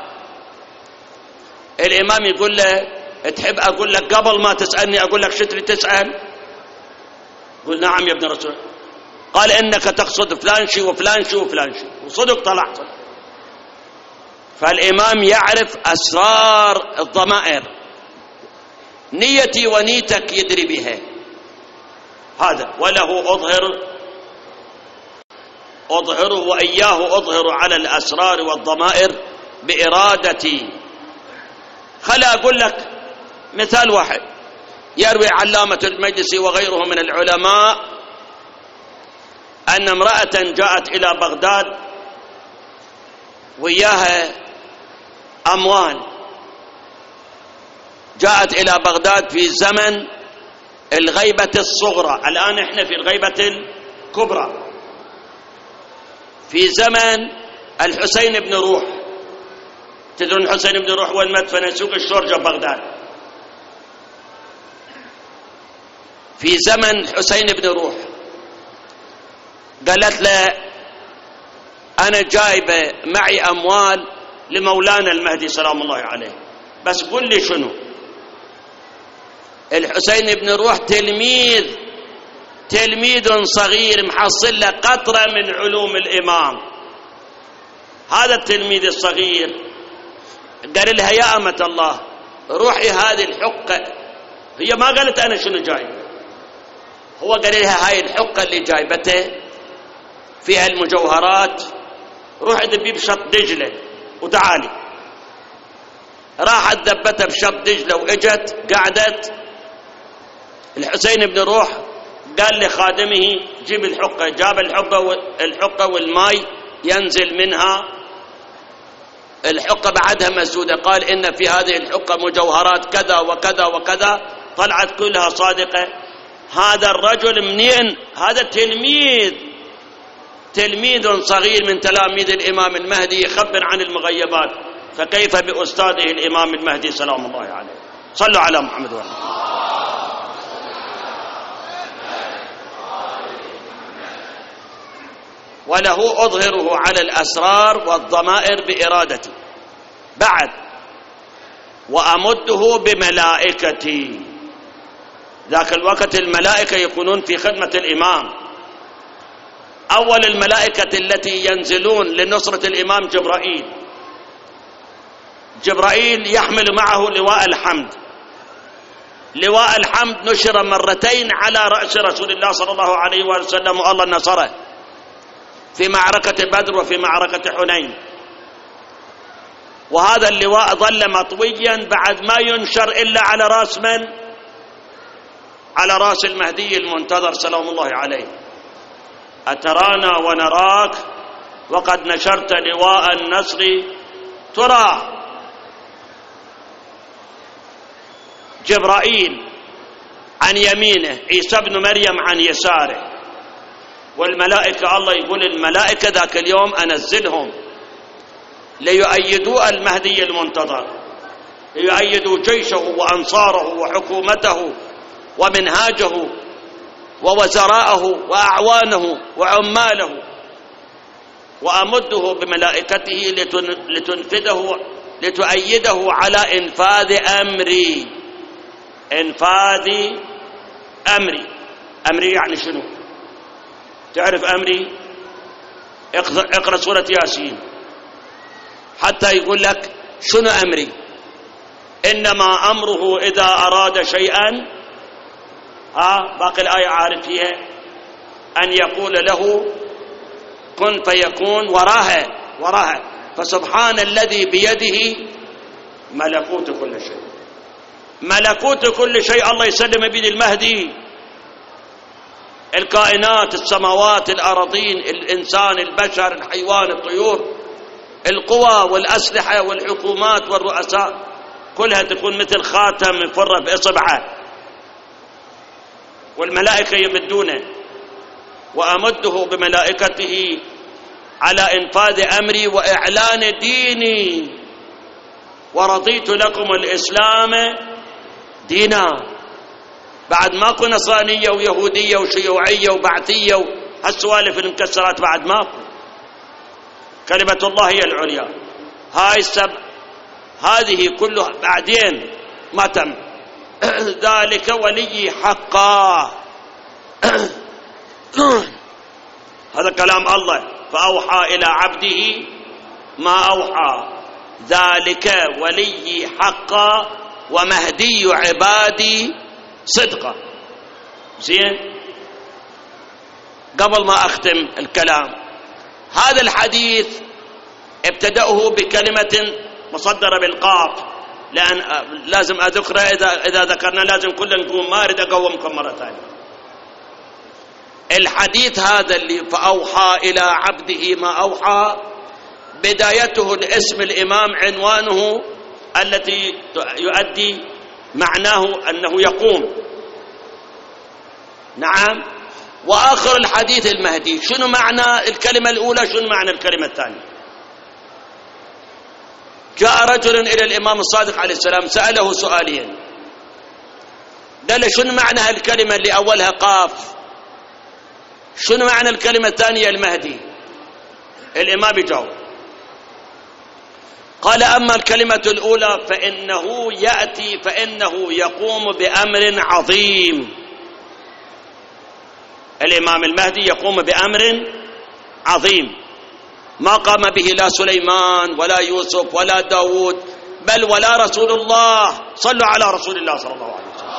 الإمام يقول له تحب أقول لك قبل ما تسألني أقول لك شو تريد تسأل؟ يقول نعم يا ابن الرسول. قال إنك تقصد فلان شيء وفلان شيء وفلان شيء، وصدق طلع صدق. فالإمام يعرف أسرار الضمائر، نيتي ونيتك يدري بها. هذا وله أظهره وإياه أظهر على الأسرار والضمائر بإرادتي. خلا أقول لك مثال واحد. يروي علامة المجلس وغيره من العلماء أن امرأة جاءت إلى بغداد وياها أموال، جاءت إلى بغداد في زمن الغيبة الصغرى، الآن إحنا في الغيبة الكبرى، في زمن الحسين بن روح. تدرون الحسين بن روح وين مدفن؟ سوق الشرجة بغداد. في زمن الحسين بن روح قالت له أنا جايبة معي أموال لمولانا المهدي سلام الله عليه، بس قل لي شنو. الحسين بن روح تلميذ صغير محصل له قطرة من علوم الإمام. هذا التلميذ الصغير قال لها يا أمة الله روحي هذه الحقة، هي ما قالت أنا شنو جايبة، هو قال لها هاي الحقة اللي جايبته فيها المجوهرات، روح دبي بشط دجلة وتعالي. راحت دبتها بشط دجلة وإجت قعدت. الحسين بن روح قال لخادمه جيب الحقة، جاب الحقة والماء ينزل منها. الحقة بعدها مسدودة. قال إن في هذه الحقة مجوهرات كذا وكذا وكذا، طلعت كلها صادقة. هذا الرجل منين؟ هذا تلميذ صغير من تلاميذ الإمام المهدي يخبر عن المغيبات، فكيف بأستاذه الإمام المهدي سلام الله عليه. صلوا على محمد وعلى وله أظهره على الأسرار والضمائر بإرادتي. بعد وأمده بملائكتي. ذاك الوقت الملائكة يكونون في خدمة الإمام. أول الملائكة التي ينزلون لنصرة الإمام جبرائيل يحمل معه لواء الحمد. لواء الحمد نشر مرتين على رأس رسول الله صلى الله عليه وسلم، والله نصره في معركة بدر وفي معركة حنين. وهذا اللواء ظل مطويا بعد ما ينشر إلا على رأس من؟ على رأس المهدي المنتظر سلام الله عليه. أترانا ونراك وقد نشرت لواء النصر ترى. جبرائيل عن يمينه، عيسى بن مريم عن يساره، والملائكة الله يقول الملائكة ذاك اليوم أنزلهم ليؤيدوا المهدي المنتظر، ليؤيدوا جيشه وأنصاره وحكومته ومنهاجه ووزراءه وأعوانه وعماله. وأمده بملائكته لتؤيده على إنفاذ أمري. إنفاذ أمري يعني شنو؟ تعرف أمري؟ اقرأ سورة ياسين حتى يقول لك شنو أمري؟ إنما أمره إذا أراد شيئا باقي الآية عارف فيها أن يقول له كن فيكون وراها. فسبحان الذي بيده ملكوت كل شيء. ملكوت كل شيء الله يسلم بيد المهدي. الكائنات، السماوات، الأراضين، الإنسان، البشر، الحيوان، الطيور، القوى والأسلحة والحكومات والرؤساء كلها تكون مثل خاتم يفر بإصبعه. والملائكة يمدونه وأمده بملائكته على إنفاذ أمري وإعلان ديني. ورضيت لكم الإسلام دينا. بعد ماكو نصرانية ويهودية وشيوعية وبعثية وهالسوالف المكسرات، بعد ماكو. كلمة الله هي العليا. هذه كلها بعدين ما تم. ذلك ولي حقا. هذا كلام الله. فأوحى إلى عبده ما أوحى. ذلك ولي حقا ومهدي عبادي صدقا. زين، قبل ما أختم الكلام، هذا الحديث ابتدأه بكلمة مصدرة بالقاف، لأن لازم أذكره. إذا ذكرنا لازم كلنا نقوم، ما أريد أقومكم مرة ثانية. الحديث هذا اللي فأوحى إلى عبده ما أوحى، بدايته الاسم الإمام، عنوانه التي يؤدي معناه أنه يقوم. نعم. وآخر الحديث المهدي. شنو معنى الكلمة الأولى؟ شنو معنى الكلمة الثانية؟ جاء رجل إلى الإمام الصادق عليه السلام سأله سؤالين. قال له شنو معنى الكلمة اللي أولها قاف؟ شنو معنى الكلمة الثانية المهدي؟ الإمام يجاوب، قال أما الكلمة الأولى فإنه يأتي، فإنه يقوم بأمر عظيم. الإمام المهدي يقوم بأمر عظيم ما قام به لا سليمان ولا يوسف ولا داود، بل ولا رسول الله. صلوا على رسول الله صلى الله عليه وسلم.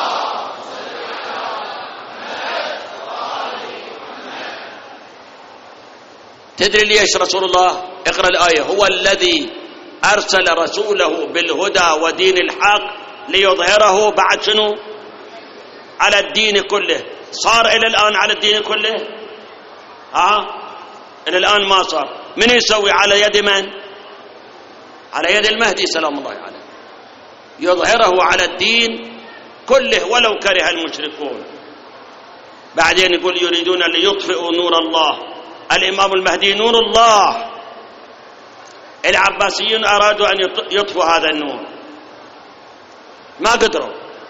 تدري ليش رسول الله؟ اقرأ الآية. هو الذي أرسل رسوله بالهدى ودين الحق ليظهره بعد شنو؟ على الدين كله. صار إلى الآن على الدين كله؟ إلى الآن ما صار. من يسوي؟ على يد من؟ على يد المهدي سلام الله عليه. يظهره على الدين كله ولو كره المشركون. بعدين يقول يريدون ليطفئوا نور الله. الإمام المهدي نور الله. العباسيين أرادوا أن يطفئوا هذا النور، ما قدروا.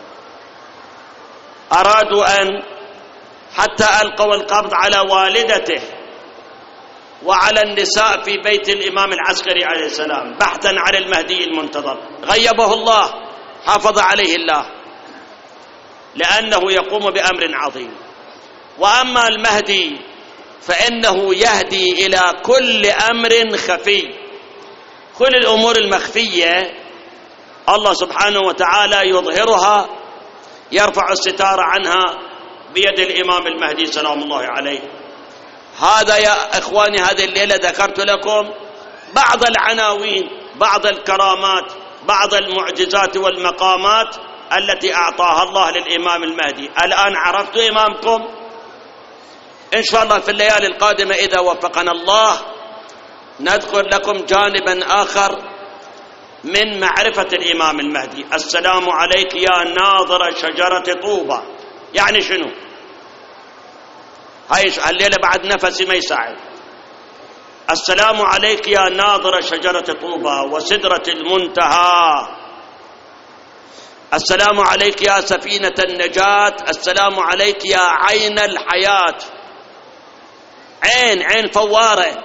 أرادوا أن حتى ألقوا القبض على والدته وعلى النساء في بيت الإمام العسكري عليه السلام بحثا عن المهدي المنتظر. غيبه الله، حافظ عليه الله، لأنه يقوم بأمر عظيم. وأما المهدي فإنه يهدي إلى كل أمر خفي. كل الأمور المخفية الله سبحانه وتعالى يظهرها، يرفع الستار عنها بيد الإمام المهدي سلام الله عليه. هذا يا إخواني، هذه الليلة ذكرت لكم بعض العناوين، بعض الكرامات، بعض المعجزات والمقامات التي أعطاها الله للإمام المهدي. الآن عرفتوا إمامكم. إن شاء الله في الليالي القادمة إذا وفقنا الله نذكر لكم جانبا آخر من معرفة الإمام المهدي. السلام عليك يا ناظر شجرة طوبى. يعني شنو؟ هاي الليلة بعد نفسي ما يساعد. السلام عليك يا ناظر شجرة طوبى وسدرة المنتهى. السلام عليك يا سفينة النجاة. السلام عليك يا عين الحياة. عين فوارة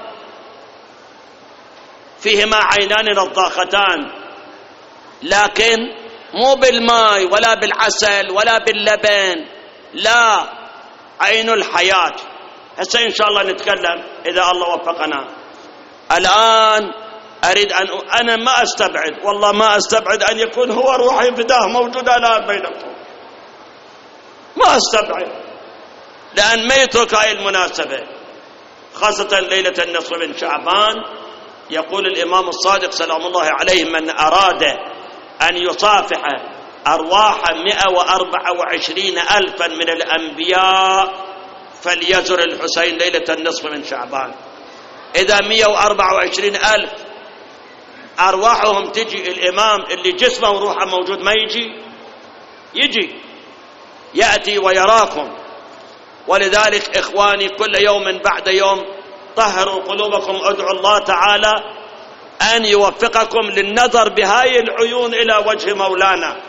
فيهما عينان نضاختان، لكن مو بالماء ولا بالعسل ولا باللبن، لا، عين الحياة. هسه إن شاء الله نتكلم إذا الله وفقنا. الآن أريد أنا ما أستبعد، والله ما أستبعد أن يكون هو روحي فداه موجودة الآن بينكم، ما أستبعد، لأن ما يترك هاي المناسبة، خاصة ليلة النصف من شعبان. يقول الإمام الصادق سلام الله عليه: من أراد أن يصافح أرواح 124,000 من الأنبياء فليزر الحسين ليلة النصف من شعبان. إذا 124,000 أرواحهم تجي، الإمام اللي جسمه وروحه موجود ما يجي يأتي ويراكم. ولذلك إخواني كل يوم بعد يوم طهروا قلوبكم، ادعوا الله تعالى أن يوفقكم للنظر بهاي العيون إلى وجه مولانا.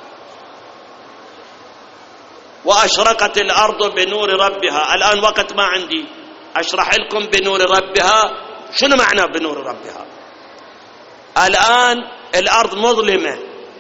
وأشرقت الأرض بنور ربها. الآن وقت ما عندي أشرح لكم بنور ربها شنو معنى بنور ربها. الآن الأرض مظلمة،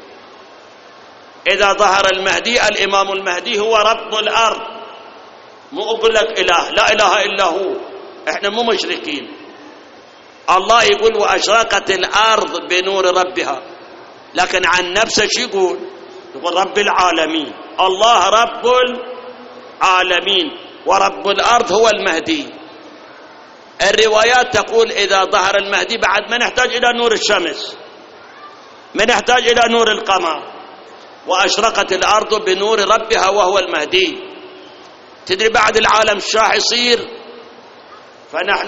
إذا ظهر المهدي، الإمام المهدي هو رب الأرض، مو أقول لك إله، لا إله إلا هو، إحنا مو مشركين. الله يقول وأشرقت الأرض بنور ربها، لكن عن نفسه شو يقول؟ يقول رب العالمين. الله رب العالمين ورب الأرض هو المهدي. الروايات تقول إذا ظهر المهدي بعد ما نحتاج إلى نور الشمس، ما نحتاج إلى نور القمر. وأشرقت الأرض بنور ربها وهو المهدي. تدري بعد العالم شاح يصير؟ فنحن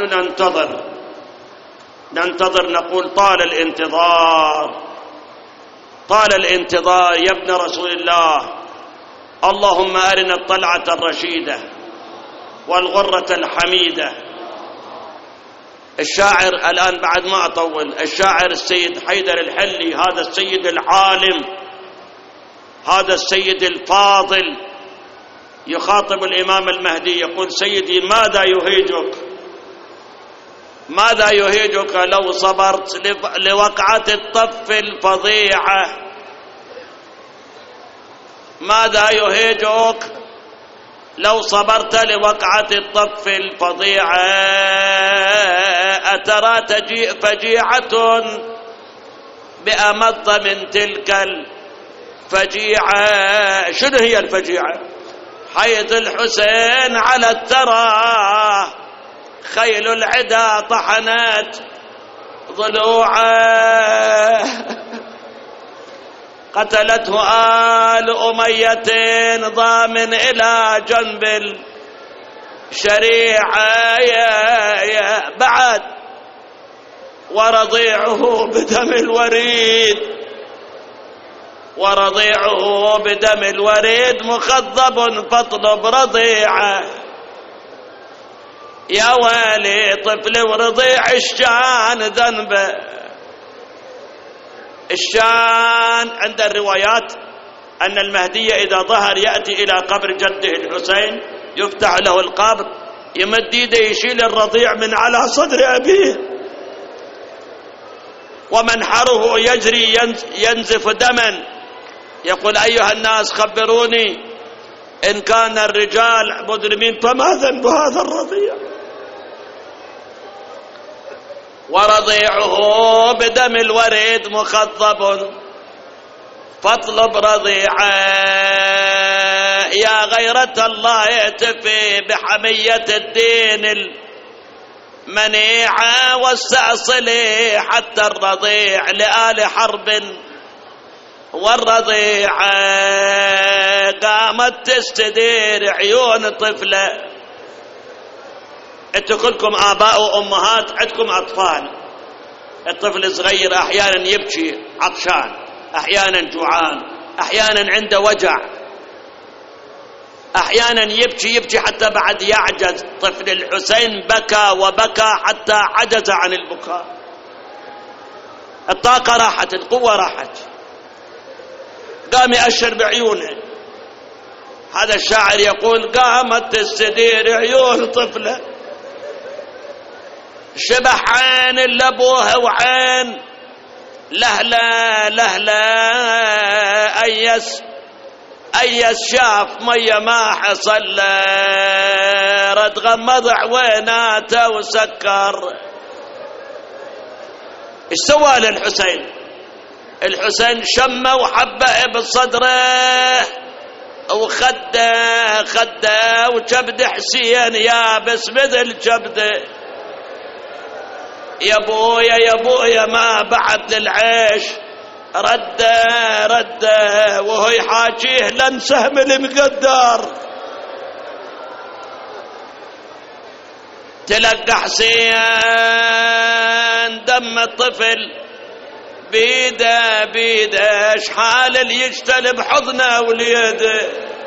ننتظر نقول طال الانتظار يا ابن رسول الله. اللهم أرنا الطلعة الرشيدة والغرة الحميدة. الشاعر الآن بعد ما أطول، الشاعر السيد حيدر الحلي، هذا السيد العالم، هذا السيد الفاضل، يخاطب الإمام المهدي يقول: سيدي ماذا يهيجك لو صبرت لوقعة الطف الفظيعة؟ ماذا يهيجك لو صبرت لوقعة الطف الفظيعة؟ أترى تجيء فجيعة بأمض من تلك الفجيعة؟ شنو هي الفجيعة؟ حيث الحسين على الثرى خيل العدا طحنت ضلوعه، قتلته آل أمية ضامن إلى جنب الشريعة. بعد ورضيعه بدم الوريد مخضب فاطلب رضيعه. يا ويلي طفل ورضيع الشان ذنبه. الشان عند الروايات أن المهدي إذا ظهر يأتي إلى قبر جده الحسين، يفتح له القبر، يمد يده يشيل الرضيع من على صدر أبيه، ومنحره يجري ينزف دما. يقول: أيها الناس خبروني إن كان الرجال مجرمين فما ذنب هذا الرضيع؟ ورضيعه بدم الوريد مخضب فاطلب رضيعه. يا غيرة الله يأتفي بحمية الدين المنيعة، واستأصلي حتى الرضيع لآل حرب. والرضيعة قامت تستدير عيون طفلة. انتوا كلكم آباء وأمهات عندكم أطفال. الطفل الصغير أحيانا يبكي عطشان، أحيانا جوعان، أحيانا عنده وجع، أحيانا يبكي حتى بعد يعجز. طفل الحسين بكى وبكى حتى عجز عن البكاء، الطاقة راحت، القوة راحت، قام يأشر بعيونه. هذا الشاعر يقول: قامت تستدير عيون طفلة شبح عين لابوها وعين لهلا أيس شاف مية ما حصل رد غمض عويناته وسكر. ايش سوى للحسين؟ الحسين شمه وحبه بصدره وخده وكبد حسين يابس مثل كبده. يا ابويا ما بعد للعيش رده وهو يحاكيه لن سهم المقدر. تلقى حسين دم الطفل بيده شحال اللي يجتلب حضنه وليده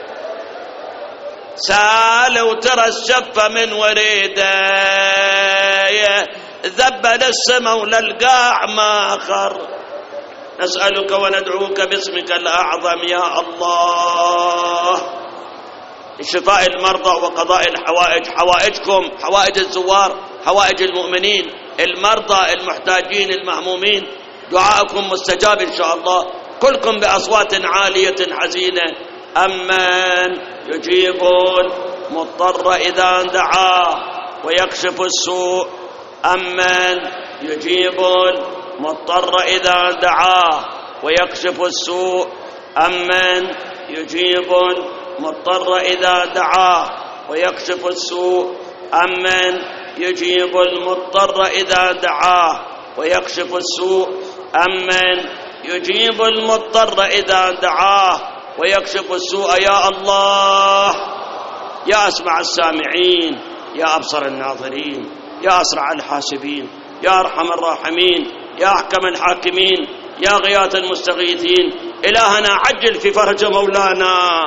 سال وترى الشفة من وريده ذبل السما وللقاع ما خر. نسألك وندعوك باسمك الأعظم يا الله شفاء المرضى وقضاء الحوائج، حوائجكم، حوائج الزوار، حوائج المؤمنين، المرضى المحتاجين المهمومين، دعاءكم مستجاب إن شاء الله. كلكم بأصوات عالية حزينة. أمن يجيب المضطر إذا دعاه ويكشف السوء. أمن يجيب المضطر إذا دعاه ويكشف السوء. أمن يجيب المضطر إذا دعاه ويكشف السوء. أمن يجيب المضطر إذا دعاه ويكشف السوء. أمن يجيب المضطر إذا دعاه ويكشف السوء. يا الله يا أسمع السامعين، يا أبصر الناظرين، يا أسرع الحاسبين، يا أرحم الراحمين، يا أحكم الحاكمين، يا غياث المستغيثين. إلهنا عجل في فرج مولانا،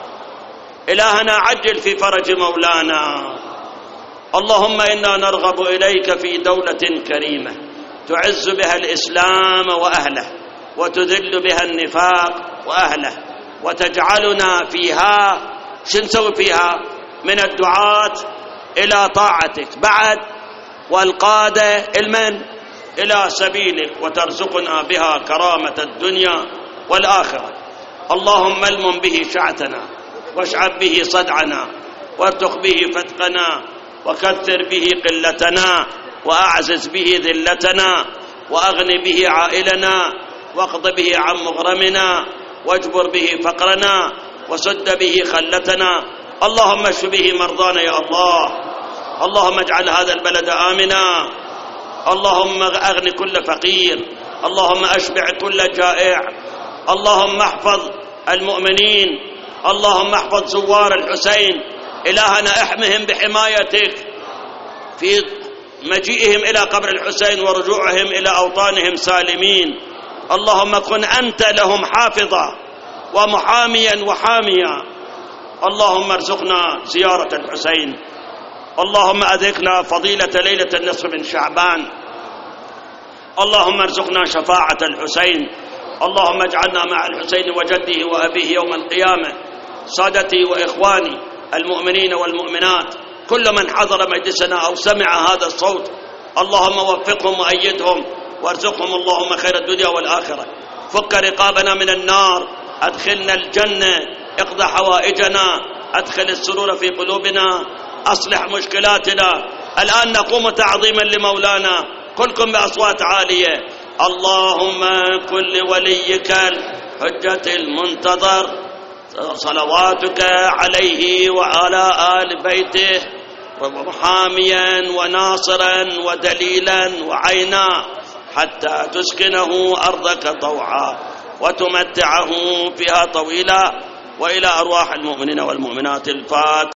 إلهنا عجل في فرج مولانا. اللهم إنا نرغب إليك في دولة كريمة تعز بها الإسلام وأهله وتذل بها النفاق وأهله وتجعلنا فيها شنسوي فيها من الدعاة إلى طاعتك بعد والقادة المن إلى سبيلك وترزقنا بها كرامة الدنيا والآخرة. اللهم المم به شعتنا واشعب به صدعنا وارتق به فتقنا وكثر به قلتنا وأعزز به ذلتنا وأغن به عائلنا واقض به عن مغرمنا واجبر به فقرنا وسد به خلتنا. اللهم اشف به مرضانا يا الله. اللهم اجعل هذا البلد آمنا. اللهم أغن كل فقير. اللهم أشبع كل جائع. اللهم احفظ المؤمنين. اللهم احفظ زوار الحسين. إلهنا احمهم بحمايتك في مجيئهم إلى قبر الحسين ورجوعهم إلى أوطانهم سالمين. اللهم كن أنت لهم حافظا ومحاميا وحاميا. اللهم ارزقنا زيارة الحسين. اللهم أذقنا فضيلة ليلة النصف من شعبان. اللهم ارزقنا شفاعة الحسين. اللهم اجعلنا مع الحسين وجده وأبيه يوم القيامة. سادتي وإخواني المؤمنين والمؤمنات، كل من حضر مجلسنا أو سمع هذا الصوت، اللهم وفقهم وأيدهم وارزقهم اللهم خير الدنيا والآخرة. فك رقابنا من النار، أدخلنا الجنة، اقضى حوائجنا، أدخل السرور في قلوبنا، أصلح مشكلاتنا. الآن نقوم تعظيما لمولانا، كلكم بأصوات عالية. اللهم كن لوليك الحجة المنتظر صلواتك عليه وعلى آل بيته محاميا وناصرا ودليلا وعينا حتى تسكنه أرضك طوعا وتمتعه فيها طويلا. وإلى أرواح المؤمنين والمؤمنات الفاتحة.